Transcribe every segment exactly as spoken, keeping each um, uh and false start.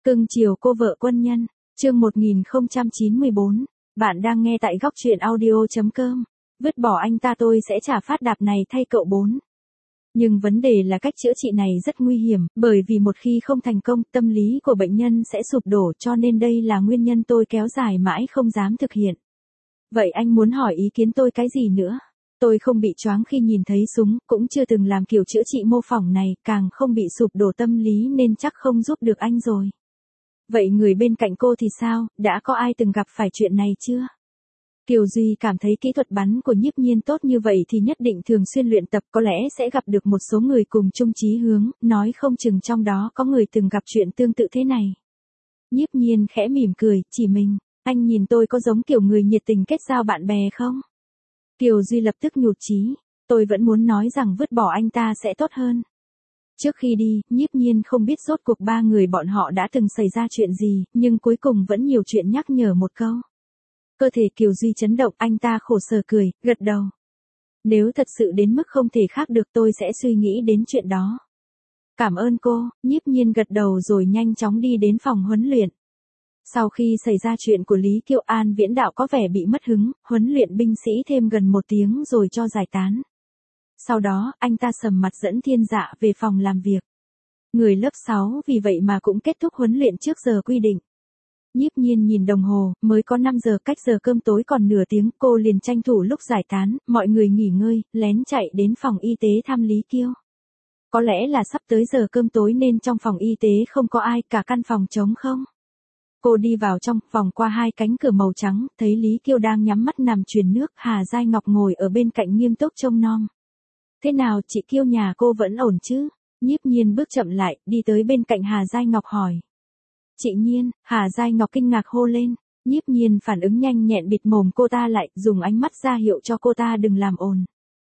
Cưng chiều cô vợ quân nhân, chương một nghìn không trăm chín mươi bốn, bạn đang nghe tại góc truyện audio.com, vứt bỏ anh ta tôi sẽ trả phát đạp này thay cậu bốn. Nhưng vấn đề là cách chữa trị này rất nguy hiểm, bởi vì một khi không thành công, tâm lý của bệnh nhân sẽ sụp đổ, cho nên đây là nguyên nhân tôi kéo dài mãi không dám thực hiện. Vậy anh muốn hỏi ý kiến tôi cái gì nữa? Tôi không bị choáng khi nhìn thấy súng, cũng chưa từng làm kiểu chữa trị mô phỏng này, càng không bị sụp đổ tâm lý nên chắc không giúp được anh rồi. Vậy người bên cạnh cô thì sao, đã có ai từng gặp phải chuyện này chưa? Kiều Duy cảm thấy kỹ thuật bắn của Nhiếp Nhiên tốt như vậy thì nhất định thường xuyên luyện tập, có lẽ sẽ gặp được một số người cùng chung chí hướng, nói không chừng trong đó có người từng gặp chuyện tương tự thế này. Nhiếp Nhiên khẽ mỉm cười, chỉ mình, anh nhìn tôi có giống kiểu người nhiệt tình kết giao bạn bè không? Kiều Duy lập tức nhụt chí, tôi vẫn muốn nói rằng vứt bỏ anh ta sẽ tốt hơn. Trước khi đi, Nhiếp Nhiên không biết rốt cuộc ba người bọn họ đã từng xảy ra chuyện gì, nhưng cuối cùng vẫn nhiều chuyện nhắc nhở một câu. Cơ thể Kiều Duy chấn động, anh ta khổ sở cười, gật đầu. Nếu thật sự đến mức không thể khác được tôi sẽ suy nghĩ đến chuyện đó. Cảm ơn cô, Nhiếp Nhiên gật đầu rồi nhanh chóng đi đến phòng huấn luyện. Sau khi xảy ra chuyện của Lý Kiêu, An Viễn Đạo có vẻ bị mất hứng, huấn luyện binh sĩ thêm gần một tiếng rồi cho giải tán. Sau đó, anh ta sầm mặt dẫn Thiên Dạ về phòng làm việc. Người lớp sáu vì vậy mà cũng kết thúc huấn luyện trước giờ quy định. Nhiếp Nhiên nhìn đồng hồ, mới có năm giờ, cách giờ cơm tối còn nửa tiếng, cô liền tranh thủ lúc giải tán, mọi người nghỉ ngơi, lén chạy đến phòng y tế thăm Lý Kiêu. Có lẽ là sắp tới giờ cơm tối nên trong phòng y tế không có ai, cả căn phòng trống không. Cô đi vào trong, vòng qua hai cánh cửa màu trắng, thấy Lý Kiêu đang nhắm mắt nằm truyền nước, Hà Giai Ngọc ngồi ở bên cạnh nghiêm túc trông nom. Thế nào, chị Kiêu nhà cô vẫn ổn chứ? Nhiếp Nhiên bước chậm lại, đi tới bên cạnh Hà Giai Ngọc hỏi. Chị Nhiên, Hà Giai Ngọc kinh ngạc hô lên. Nhiếp Nhiên phản ứng nhanh nhẹn bịt mồm cô ta lại, dùng ánh mắt ra hiệu cho cô ta đừng làm ồn.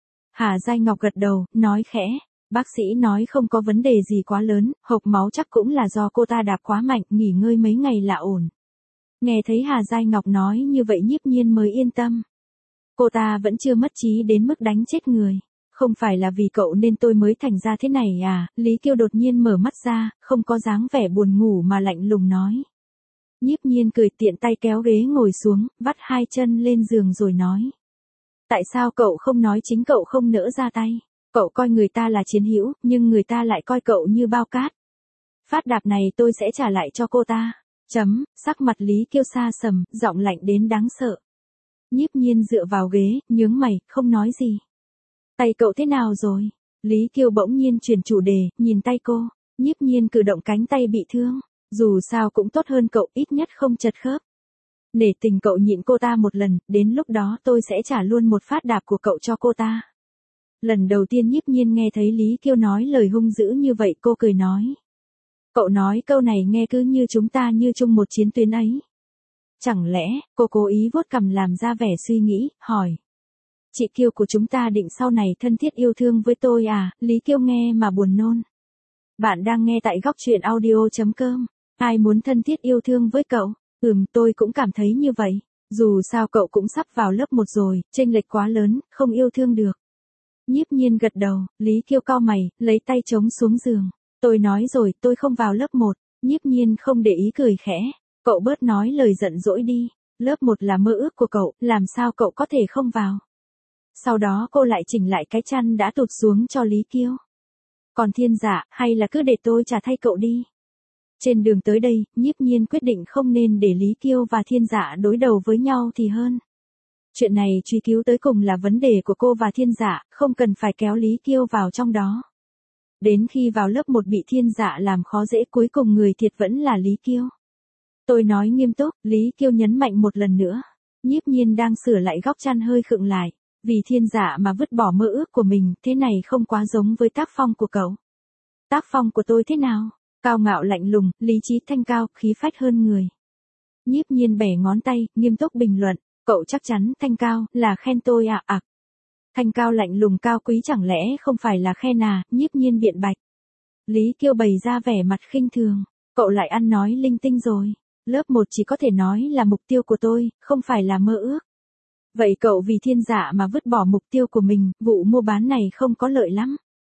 Hà Giai Ngọc gật đầu, nói khẽ. Bác sĩ nói không có vấn đề gì quá lớn, hộc máu chắc cũng là do cô ta đạp quá mạnh, nghỉ ngơi mấy ngày là ổn. Nghe thấy Hà Giai Ngọc nói như vậy Nhiếp Nhiên mới yên tâm. Cô ta vẫn chưa mất trí đến mức đánh chết người. Không phải là vì cậu nên tôi mới thành ra thế này à? Lý Kiêu đột nhiên mở mắt ra, không có dáng vẻ buồn ngủ mà lạnh lùng nói. Nhiếp Nhiên cười, tiện tay kéo ghế ngồi xuống, vắt hai chân lên giường rồi nói. Tại sao cậu không nói chính cậu không nỡ ra tay? Cậu coi người ta là chiến hữu, nhưng người ta lại coi cậu như bao cát. Phát đạp này tôi sẽ trả lại cho cô ta. Chấm, sắc mặt Lý Kiêu xa sầm, giọng lạnh đến đáng sợ. Nhiếp Nhiên dựa vào ghế, nhướng mày, không nói gì. Tay cậu thế nào rồi? Lý Kiêu bỗng nhiên chuyển chủ đề, nhìn tay cô. Nhiếp Nhiên cử động cánh tay bị thương. Dù sao cũng tốt hơn cậu, ít nhất không chật khớp. Nể tình cậu nhịn cô ta một lần, đến lúc đó tôi sẽ trả luôn một phát đạp của cậu cho cô ta. Lần đầu tiên Nhiếp Nhiên nghe thấy Lý Kiêu nói lời hung dữ như vậy, cô cười nói. Cậu nói câu này nghe cứ như chúng ta như chung một chiến tuyến ấy. Chẳng lẽ, cô cố ý vuốt cằm làm ra vẻ suy nghĩ, hỏi. Chị Kiêu của chúng ta định sau này thân thiết yêu thương với tôi à? Lý Kiêu nghe mà buồn nôn. Bạn đang nghe tại góc truyện audio.com. Ai muốn thân thiết yêu thương với cậu? Ừm, tôi cũng cảm thấy như vậy. Dù sao cậu cũng sắp vào lớp một rồi, chênh lệch quá lớn, không yêu thương được. Nhiếp Nhiên gật đầu, Lý Kiêu cau mày, lấy tay chống xuống giường. Tôi nói rồi, tôi không vào lớp một. Nhiếp Nhiên không để ý cười khẽ. Cậu bớt nói lời giận dỗi đi. Lớp một là mơ ước của cậu, làm sao cậu có thể không vào? Sau đó cô lại chỉnh lại cái chăn đã tụt xuống cho Lý Kiêu. Còn Thiên Dạ, hay là cứ để tôi trả thay cậu đi. Trên đường tới đây, Nhiếp Nhiên quyết định không nên để Lý Kiêu và Thiên Dạ đối đầu với nhau thì hơn. Chuyện này truy cứu tới cùng là vấn đề của cô và Thiên Dạ, không cần phải kéo Lý Kiêu vào trong đó. Đến khi vào lớp một bị Thiên Dạ làm khó dễ, cuối cùng người thiệt vẫn là Lý Kiêu. Tôi nói nghiêm túc, Lý Kiêu nhấn mạnh một lần nữa. Nhiếp Nhiên đang sửa lại góc chăn hơi khựng lại. Vì Thiên Dạ mà vứt bỏ mơ ước của mình, thế này không quá giống với tác phong của cậu. Tác phong của tôi thế nào? Cao ngạo lạnh lùng, lý trí thanh cao, khí phách hơn người. Nhiếp Nhiên bẻ ngón tay, nghiêm túc bình luận. Cậu chắc chắn thanh cao, là khen tôi à? Ặc. Thanh cao lạnh lùng cao quý chẳng lẽ không phải là khen à? Nhiếp Nhiên biện bạch. Lý Kiêu bày ra vẻ mặt khinh thường. Cậu lại ăn nói linh tinh rồi. Lớp một chỉ có thể nói là mục tiêu của tôi, không phải là mơ ước. Vậy cậu vì Thiên Dạ mà vứt bỏ mục tiêu của mình, vụ mua bán này không có lợi lắm.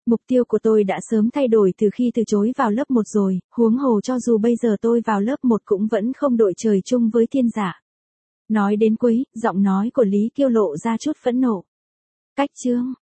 Mục tiêu của tôi đã sớm thay đổi từ khi từ chối vào lớp một rồi, huống hồ cho dù bây giờ tôi vào lớp một cũng vẫn không đội trời chung với thiên giả. Nói đến cuối, giọng nói của Lý Kiêu lộ ra chút phẫn nộ. Cách chương